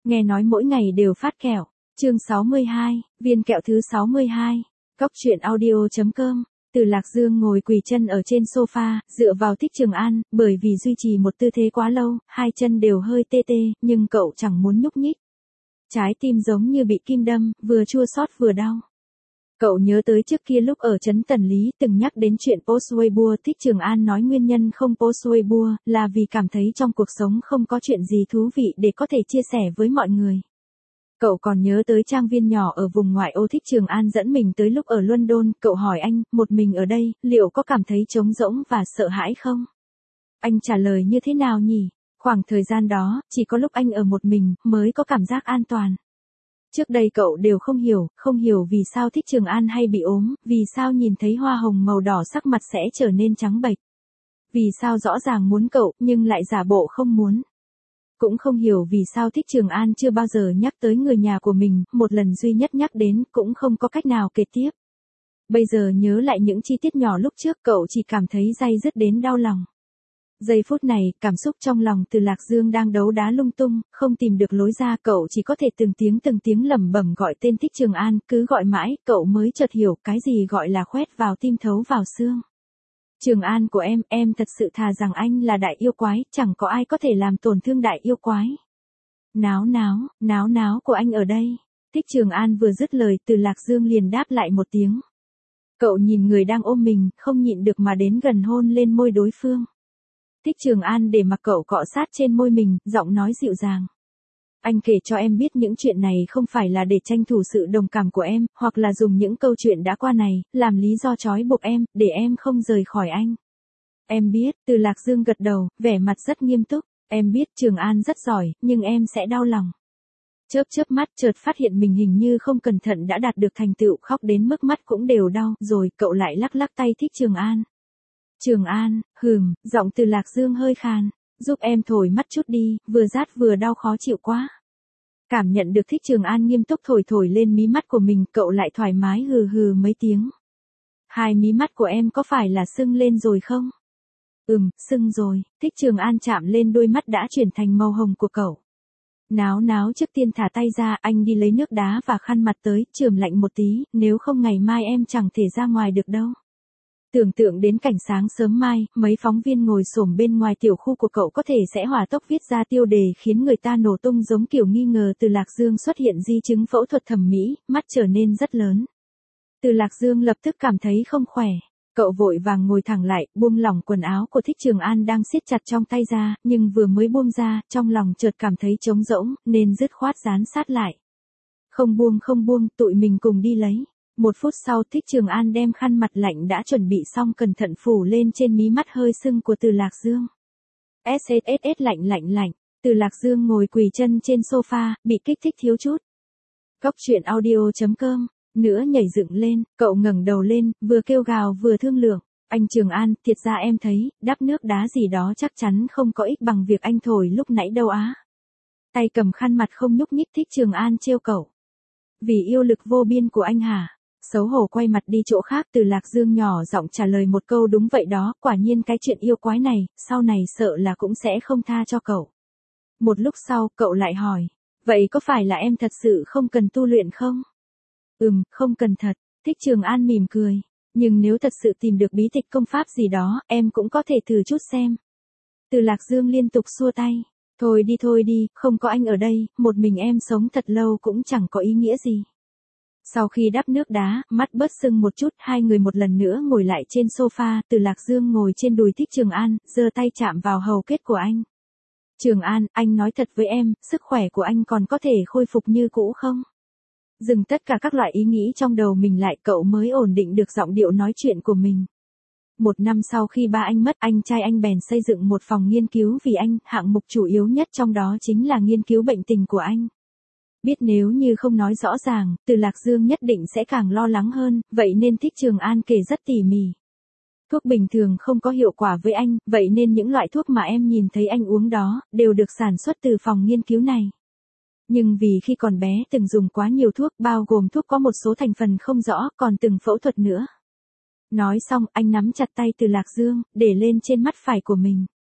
Nghe nói mỗi ngày đều phát kẹo. Chương 62, viên kẹo thứ 62. Cóc truyện audio.com. Từ Lạc Dương ngồi quỳ chân ở trên sofa, dựa vào Thích Trường An, bởi vì duy trì một tư thế quá lâu, hai chân đều hơi tê tê, nhưng cậu chẳng muốn nhúc nhích. Trái tim giống như bị kim đâm, vừa chua xót vừa đau. Cậu nhớ tới trước kia lúc ở trấn Tần Lý từng nhắc đến chuyện post Weibo. Thích Trường An nói nguyên nhân không post Weibo là vì cảm thấy trong cuộc sống không có chuyện gì thú vị để có thể chia sẻ với mọi người. Cậu còn nhớ tới trang viên nhỏ ở vùng ngoại ô Thích Trường An dẫn mình tới lúc ở London. Cậu hỏi anh, một mình ở đây, liệu có cảm thấy trống rỗng và sợ hãi không? Anh trả lời như thế nào nhỉ? Khoảng thời gian đó, chỉ có lúc anh ở một mình, mới có cảm giác an toàn. Trước đây cậu đều không hiểu vì sao Thích Trường An hay bị ốm, vì sao nhìn thấy hoa hồng màu đỏ sắc mặt sẽ trở nên trắng bệch. Vì sao rõ ràng muốn cậu, nhưng lại giả bộ không muốn. Cũng không hiểu vì sao Thích Trường An chưa bao giờ nhắc tới người nhà của mình, một lần duy nhất nhắc đến, cũng không có cách nào kể tiếp. Bây giờ nhớ lại những chi tiết nhỏ lúc trước, cậu chỉ cảm thấy day dứt đến đau lòng. Giây phút này, cảm xúc trong lòng Từ Lạc Dương đang đấu đá lung tung, không tìm được lối ra. Cậu chỉ có thể từng tiếng lẩm bẩm gọi tên Thích Trường An, cứ gọi mãi, cậu mới chợt hiểu cái gì gọi là khoét vào tim thấu vào xương. Trường An của em thật sự thà rằng anh là đại yêu quái, chẳng có ai có thể làm tổn thương đại yêu quái. Náo của anh ở đây. Thích Trường An vừa dứt lời, Từ Lạc Dương liền đáp lại một tiếng. Cậu nhìn người đang ôm mình, không nhịn được mà đến gần hôn lên môi đối phương. Thích Trường An để mặc cậu cọ sát trên môi mình, giọng nói dịu dàng. Anh kể cho em biết những chuyện này không phải là để tranh thủ sự đồng cảm của em, hoặc là dùng những câu chuyện đã qua này, làm lý do trói buộc em, để em không rời khỏi anh. Em biết, Từ Lạc Dương gật đầu, vẻ mặt rất nghiêm túc. Em biết Trường An rất giỏi, nhưng em sẽ đau lòng. Chớp mắt chợt phát hiện mình hình như không cẩn thận đã đạt được thành tựu, khóc đến mức mắt cũng đều đau, rồi cậu lại lắc tay Thích Trường An. Trường An, giọng Từ Lạc Dương hơi khàn, giúp em thổi mắt chút đi, vừa rát vừa đau khó chịu quá. Cảm nhận được Thích Trường An nghiêm túc thổi lên mí mắt của mình, cậu lại thoải mái hừ mấy tiếng. Hai mí mắt của em có phải là sưng lên rồi không? Sưng rồi. Thích Trường An chạm lên đôi mắt đã chuyển thành màu hồng của cậu. Náo trước tiên thả tay ra, anh đi lấy nước đá và khăn mặt tới, chườm lạnh một tí, nếu không ngày mai em chẳng thể ra ngoài được đâu. Tưởng tượng đến cảnh sáng sớm mai, mấy phóng viên ngồi xổm bên ngoài tiểu khu của cậu có thể sẽ hỏa tốc viết ra tiêu đề khiến người ta nổ tung, giống kiểu nghi ngờ Từ Lạc Dương xuất hiện di chứng phẫu thuật thẩm mỹ, mắt trở nên rất lớn. Từ Lạc Dương lập tức cảm thấy không khỏe. Cậu vội vàng ngồi thẳng lại, buông lỏng quần áo của Thích Trường An đang siết chặt trong tay ra, nhưng vừa mới buông ra, trong lòng chợt cảm thấy trống rỗng, nên dứt khoát dán sát lại. Không buông, tụi mình cùng đi lấy. Một phút sau, Thích Trường An đem khăn mặt lạnh đã chuẩn bị xong cẩn thận phủ lên trên mí mắt hơi sưng của Từ Lạc Dương. SSSS lạnh. Từ Lạc Dương ngồi quỳ chân trên sofa, bị kích thích thiếu chút. Cóc truyện audio.com. Nữa nhảy dựng lên, cậu ngẩng đầu lên, vừa kêu gào vừa thương lượng. Anh Trường An, thiệt ra em thấy, đắp nước đá gì đó chắc chắn không có ích bằng việc anh thổi lúc nãy đâu á. Tay cầm khăn mặt không nhúc nhích. Thích Trường An trêu cậu. Vì yêu lực vô biên của anh hả? Xấu hổ quay mặt đi chỗ khác. Từ Lạc Dương nhỏ giọng trả lời một câu đúng vậy đó, quả nhiên cái chuyện yêu quái này, sau này sợ là cũng sẽ không tha cho cậu. Một lúc sau, cậu lại hỏi, vậy có phải là em thật sự không cần tu luyện không? Không cần thật. Thích Trường An mỉm cười. Nhưng nếu thật sự tìm được bí tịch công pháp gì đó, em cũng có thể thử chút xem. Từ Lạc Dương liên tục xua tay. Thôi đi, không có anh ở đây, một mình em sống thật lâu cũng chẳng có ý nghĩa gì. Sau khi đắp nước đá, mắt bớt sưng một chút, hai người một lần nữa ngồi lại trên sofa. Từ Lạc Dương ngồi trên đùi Thích Trường An, giơ tay chạm vào hầu kết của anh. Trường An, anh nói thật với em, sức khỏe của anh còn có thể khôi phục như cũ không? Dừng tất cả các loại ý nghĩ trong đầu mình lại, cậu mới ổn định được giọng điệu nói chuyện của mình. 1 năm sau khi ba anh mất, anh trai anh bèn xây dựng một phòng nghiên cứu vì anh, hạng mục chủ yếu nhất trong đó chính là nghiên cứu bệnh tình của anh. Biết nếu như không nói rõ ràng, Từ Lạc Dương nhất định sẽ càng lo lắng hơn, vậy nên Thích Trường An kể rất tỉ mỉ. Thuốc bình thường không có hiệu quả với anh, vậy nên những loại thuốc mà em nhìn thấy anh uống đó, đều được sản xuất từ phòng nghiên cứu này. Nhưng vì khi còn bé từng dùng quá nhiều thuốc, bao gồm thuốc có một số thành phần không rõ, còn từng phẫu thuật nữa. Nói xong, anh nắm chặt tay Từ Lạc Dương, để lên trên mắt phải của mình.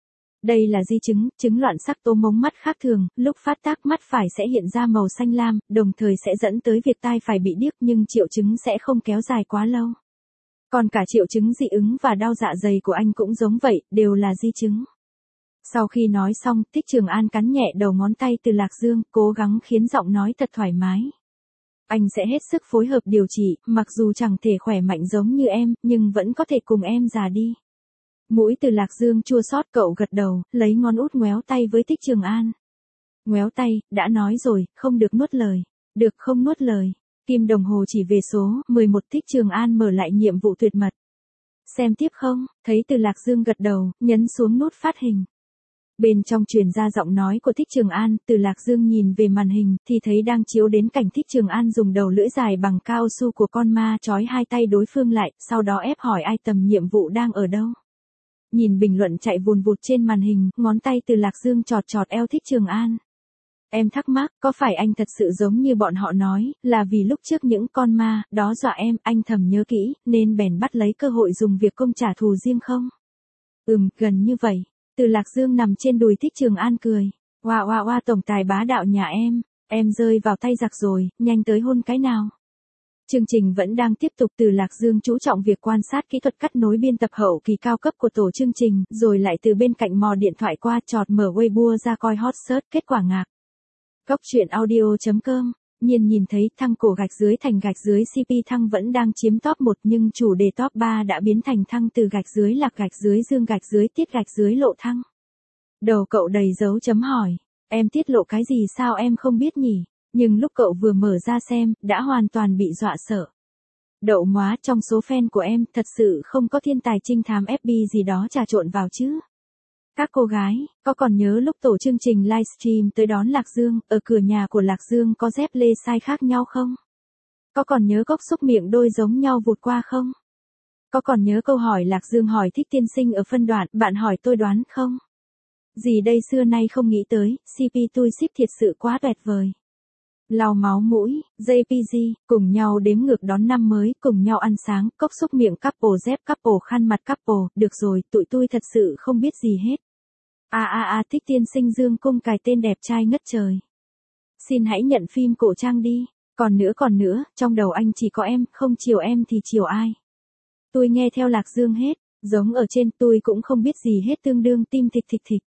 Đây là di chứng, chứng loạn sắc tố mống mắt khác thường, lúc phát tác mắt phải sẽ hiện ra màu xanh lam, đồng thời sẽ dẫn tới việc tai phải bị điếc nhưng triệu chứng sẽ không kéo dài quá lâu. Còn cả triệu chứng dị ứng và đau dạ dày của anh cũng giống vậy, đều là di chứng. Sau khi nói xong, Thích Trường An cắn nhẹ đầu ngón tay Từ Lạc Dương, cố gắng khiến giọng nói thật thoải mái. Anh sẽ hết sức phối hợp điều trị, mặc dù chẳng thể khỏe mạnh giống như em, nhưng vẫn có thể cùng em già đi. Mũi Từ Lạc Dương chua xót, cậu gật đầu, lấy ngón út ngoéo tay với Thích Trường An. Ngoéo tay, đã nói rồi, không được nuốt lời. Được không nuốt lời. Kim đồng hồ chỉ về số 11, Thích Trường An mở lại nhiệm vụ tuyệt mật. Xem tiếp không, thấy Từ Lạc Dương gật đầu, nhấn xuống nút phát hình. Bên trong truyền ra giọng nói của Thích Trường An, Từ Lạc Dương nhìn về màn hình, thì thấy đang chiếu đến cảnh Thích Trường An dùng đầu lưỡi dài bằng cao su của con ma trói hai tay đối phương lại, sau đó ép hỏi ai tầm nhiệm vụ đang ở đâu. Nhìn bình luận chạy vùn vụt trên màn hình, ngón tay Từ Lạc Dương chọt chọt eo Thích Trường An. Em thắc mắc, có phải anh thật sự giống như bọn họ nói, là vì lúc trước những con ma đó dọa em, anh thầm nhớ kỹ, nên bèn bắt lấy cơ hội dùng việc công trả thù riêng không? Gần như vậy. Từ Lạc Dương nằm trên đùi Thích Trường An cười. Oa tổng tài bá đạo nhà em rơi vào tay giặc rồi, nhanh tới hôn cái nào. Chương trình vẫn đang tiếp tục. Từ Lạc Dương chú trọng việc quan sát kỹ thuật cắt nối biên tập hậu kỳ cao cấp của tổ chương trình, rồi lại từ bên cạnh mò điện thoại qua chọt mở Weibo ra coi hot search, kết quả ngạc. Góc truyện audio.com, nhìn thấy thăng cổ gạch dưới thành gạch dưới CP thăng vẫn đang chiếm top 1 nhưng chủ đề top 3 đã biến thành thăng từ gạch dưới lạc gạch dưới dương gạch dưới tiết gạch dưới lộ thăng. Đầu cậu đầy dấu chấm hỏi, em tiết lộ cái gì sao em không biết nhỉ? Nhưng lúc cậu vừa mở ra xem, đã hoàn toàn bị dọa sợ. Đậu móa, trong số fan của em, thật sự không có thiên tài trinh thám FB gì đó trà trộn vào chứ? Các cô gái, có còn nhớ lúc tổ chương trình livestream tới đón Lạc Dương, ở cửa nhà của Lạc Dương có dép lê size khác nhau không? Có còn nhớ cốc xúc miệng đôi giống nhau vụt qua không? Có còn nhớ câu hỏi Lạc Dương hỏi Thích tiên sinh ở phân đoạn, bạn hỏi tôi đoán không? Gì đây xưa nay không nghĩ tới, CP tôi ship thiệt sự quá tuyệt vời. Lau máu mũi, JPG, cùng nhau đếm ngược đón năm mới, cùng nhau ăn sáng, cốc xúc miệng couple dép couple khăn mặt couple, được rồi, tụi tôi thật sự không biết gì hết. Thích tiên sinh Dương Cung cài tên đẹp trai ngất trời. Xin hãy nhận phim cổ trang đi, còn nữa, trong đầu anh chỉ có em, không chiều em thì chiều ai. Tôi nghe theo Lạc Dương hết, giống ở trên, tôi cũng không biết gì hết, tương đương tim thịch.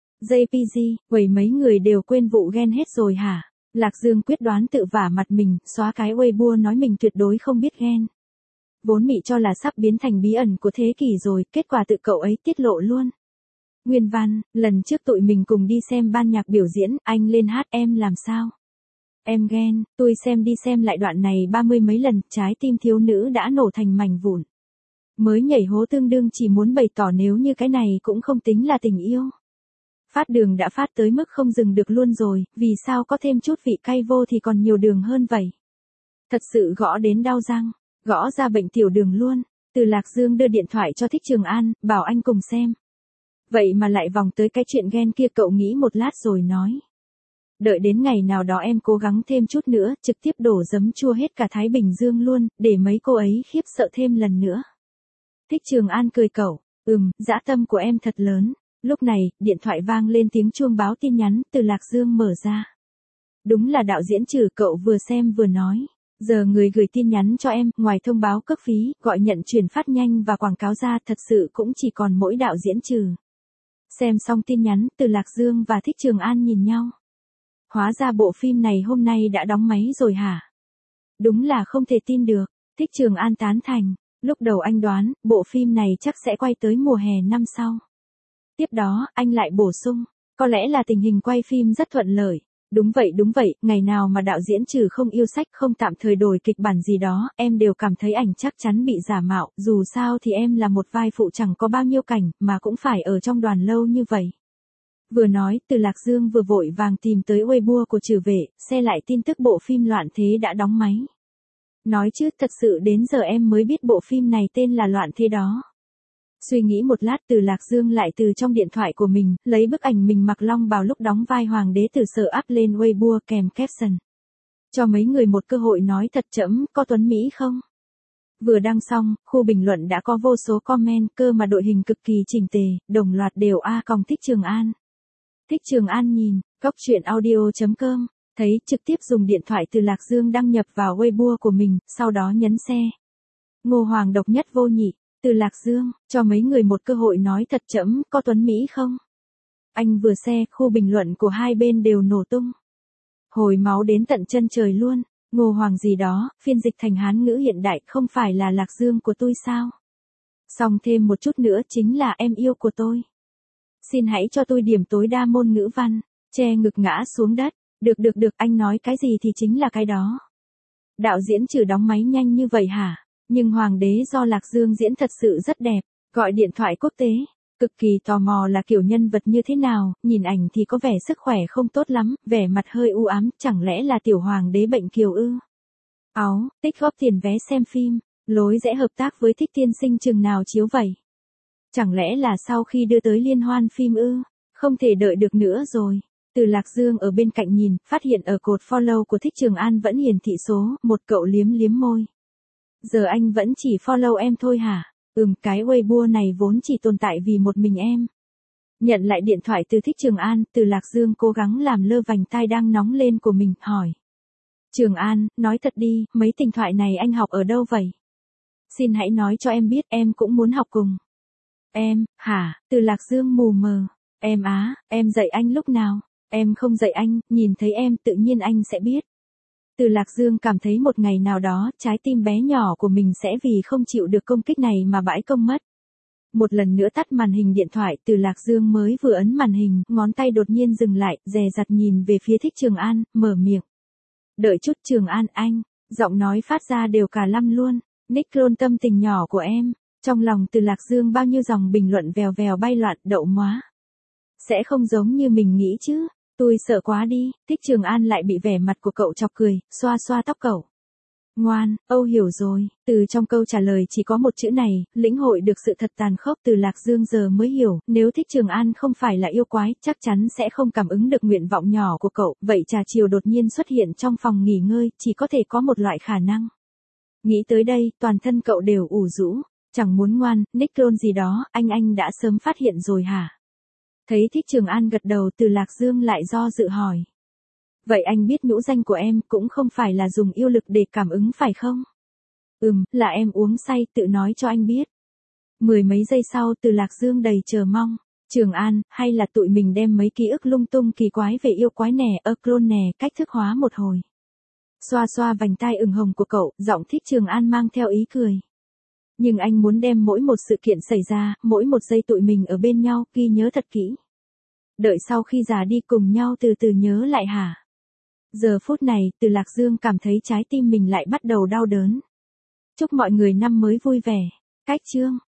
JPG, vậy mấy người đều quên vụ ghen hết rồi hả? Lạc Dương quyết đoán tự vả mặt mình, xóa cái Weibo nói mình tuyệt đối không biết ghen. Vốn mị cho là sắp biến thành bí ẩn của thế kỷ rồi, kết quả tự cậu ấy tiết lộ luôn. Nguyên văn, lần trước tụi mình cùng đi xem ban nhạc biểu diễn, anh lên hát em làm sao? Em ghen, tôi xem đi xem lại đoạn này 30 mấy lần, trái tim thiếu nữ đã nổ thành mảnh vụn. Mới nhảy hố tương đương chỉ muốn bày tỏ nếu như cái này cũng không tính là tình yêu. Phát đường đã phát tới mức không dừng được luôn rồi, vì sao có thêm chút vị cay vô thì còn nhiều đường hơn vậy? Thật sự gõ đến đau răng, gõ ra bệnh tiểu đường luôn. Từ Lạc Dương đưa điện thoại cho Thích Trường An, bảo anh cùng xem. Vậy mà lại vòng tới cái chuyện ghen kia, cậu nghĩ một lát rồi nói. Đợi đến ngày nào đó em cố gắng thêm chút nữa, trực tiếp đổ giấm chua hết cả Thái Bình Dương luôn, để mấy cô ấy khiếp sợ thêm lần nữa. Thích Trường An cười cậu, dã tâm của em thật lớn. Lúc này, điện thoại vang lên tiếng chuông báo tin nhắn, Từ Lạc Dương mở ra. Đúng là đạo diễn Trừ, cậu vừa xem vừa nói. Giờ người gửi tin nhắn cho em, ngoài thông báo cước phí, gọi nhận chuyển phát nhanh và quảng cáo ra, thật sự cũng chỉ còn mỗi đạo diễn Trừ. Xem xong tin nhắn, Từ Lạc Dương và Thích Trường An nhìn nhau. Hóa ra bộ phim này hôm nay đã đóng máy rồi hả? Đúng là không thể tin được. Thích Trường An tán thành. Lúc đầu anh đoán, bộ phim này chắc sẽ quay tới mùa hè năm sau. Tiếp đó, anh lại bổ sung, có lẽ là tình hình quay phim rất thuận lợi. Đúng vậy, ngày nào mà đạo diễn Trừ không yêu sách, không tạm thời đổi kịch bản gì đó, em đều cảm thấy ảnh chắc chắn bị giả mạo, dù sao thì em là một vai phụ chẳng có bao nhiêu cảnh, mà cũng phải ở trong đoàn lâu như vậy. Vừa nói, Từ Lạc Dương vừa vội vàng tìm tới Weibo của Trừ về, xe lại tin tức bộ phim Loạn Thế đã đóng máy. Nói chứ, thật sự đến giờ em mới biết bộ phim này tên là Loạn Thế đó. Suy nghĩ một lát, Từ Lạc Dương lại từ trong điện thoại của mình, lấy bức ảnh mình mặc long bào lúc đóng vai hoàng đế Từ Sở up lên Weibo kèm caption. Cho mấy người một cơ hội nói thật chẫm, có tuấn Mỹ không? Vừa đăng xong, khu bình luận đã có vô số comment, cơ mà đội hình cực kỳ chỉnh tề, đồng loạt đều A còng Thích Trường An. Thích Trường An nhìn, góc truyện audio.com, thấy trực tiếp dùng điện thoại từ Lạc Dương đăng nhập vào Weibo của mình, sau đó nhấn share. Ngô Hoàng độc nhất vô nhị, từ Lạc Dương, cho mấy người một cơ hội nói thật chấm, có Tuấn Mỹ không? Anh vừa share, khu bình luận của hai bên đều nổ tung. Hồi máu đến tận chân trời luôn. Ngô Hoàng gì đó, phiên dịch thành Hán ngữ hiện đại, không phải là Lạc Dương của tôi sao? Xong thêm một chút nữa chính là em yêu của tôi. Xin hãy cho tôi điểm tối đa môn ngữ văn. Che ngực ngã xuống đất. Được, anh nói cái gì thì chính là cái đó. Đạo diễn trừ đóng máy nhanh như vậy hả? Nhưng Hoàng đế do Lạc Dương diễn thật sự rất đẹp. Gọi điện thoại quốc tế. Cực kỳ tò mò là kiểu nhân vật như thế nào, nhìn ảnh thì có vẻ sức khỏe không tốt lắm, vẻ mặt hơi u ám, chẳng lẽ là tiểu hoàng đế bệnh kiều ư? Áo, tích góp tiền vé xem phim, lối rẽ hợp tác với Thích tiên sinh chừng nào chiếu vậy? Chẳng lẽ là sau khi đưa tới liên hoan phim ư? Không thể đợi được nữa rồi. Từ Lạc Dương ở bên cạnh nhìn, phát hiện ở cột follow của Thích Trường An vẫn hiển thị số, một cậu liếm liếm môi. Giờ anh vẫn chỉ follow em thôi hả? Cái Weibo này vốn chỉ tồn tại vì một mình em. Nhận lại điện thoại từ Thích Trường An, từ Lạc Dương cố gắng làm lơ vành tai đang nóng lên của mình, hỏi. Trường An, nói thật đi, mấy tình thoại này anh học ở đâu vậy? Xin hãy nói cho em biết, em cũng muốn học cùng. Em, hả? Từ Lạc Dương mù mờ. Em á, em dạy anh lúc nào? Em không dạy anh, nhìn thấy em tự nhiên anh sẽ biết. Từ Lạc Dương cảm thấy một ngày nào đó, trái tim bé nhỏ của mình sẽ vì không chịu được công kích này mà bãi công mất. Một lần nữa tắt màn hình điện thoại, Từ Lạc Dương mới vừa ấn màn hình, ngón tay đột nhiên dừng lại, dè dặt nhìn về phía Thích Trường An, mở miệng. Đợi chút Trường An anh, giọng nói phát ra đều cả lăm luôn. Nick Clone tâm tình nhỏ của em. Trong lòng Từ Lạc Dương bao nhiêu dòng bình luận vèo vèo bay loạn, đậu móa. Sẽ không giống như mình nghĩ chứ. Tôi sợ quá đi, Thích Trường An lại bị vẻ mặt của cậu chọc cười, xoa xoa tóc cậu. Ngoan, Âu hiểu rồi, từ trong câu trả lời chỉ có một chữ này, lĩnh hội được sự thật tàn khốc. Từ Lạc Dương giờ mới hiểu, nếu Thích Trường An không phải là yêu quái, chắc chắn sẽ không cảm ứng được nguyện vọng nhỏ của cậu, vậy trà chiều đột nhiên xuất hiện trong phòng nghỉ ngơi, chỉ có thể có một loại khả năng. Nghĩ tới đây, toàn thân cậu đều ủ rũ, chẳng muốn ngoan, Nick Clone gì đó, anh đã sớm phát hiện rồi hả? Thấy Thích Trường An gật đầu, Từ Lạc Dương lại do dự hỏi. Vậy anh biết nhũ danh của em cũng không phải là dùng yêu lực để cảm ứng phải không? Là em uống say tự nói cho anh biết. Mười mấy giây sau, Từ Lạc Dương đầy chờ mong. Trường An, hay là tụi mình đem mấy ký ức lung tung kỳ quái về yêu quái nè, clone nè, cách thức hóa một hồi. Xoa xoa vành tai ửng hồng của cậu, giọng Thích Trường An mang theo ý cười. Nhưng anh muốn đem mỗi một sự kiện xảy ra, mỗi một giây tụi mình ở bên nhau, ghi nhớ thật kỹ. Đợi sau khi già đi cùng nhau từ từ nhớ lại hả? Giờ phút này, Từ Lạc Dương cảm thấy trái tim mình lại bắt đầu đau đớn. Chúc mọi người năm mới vui vẻ. Cách chương.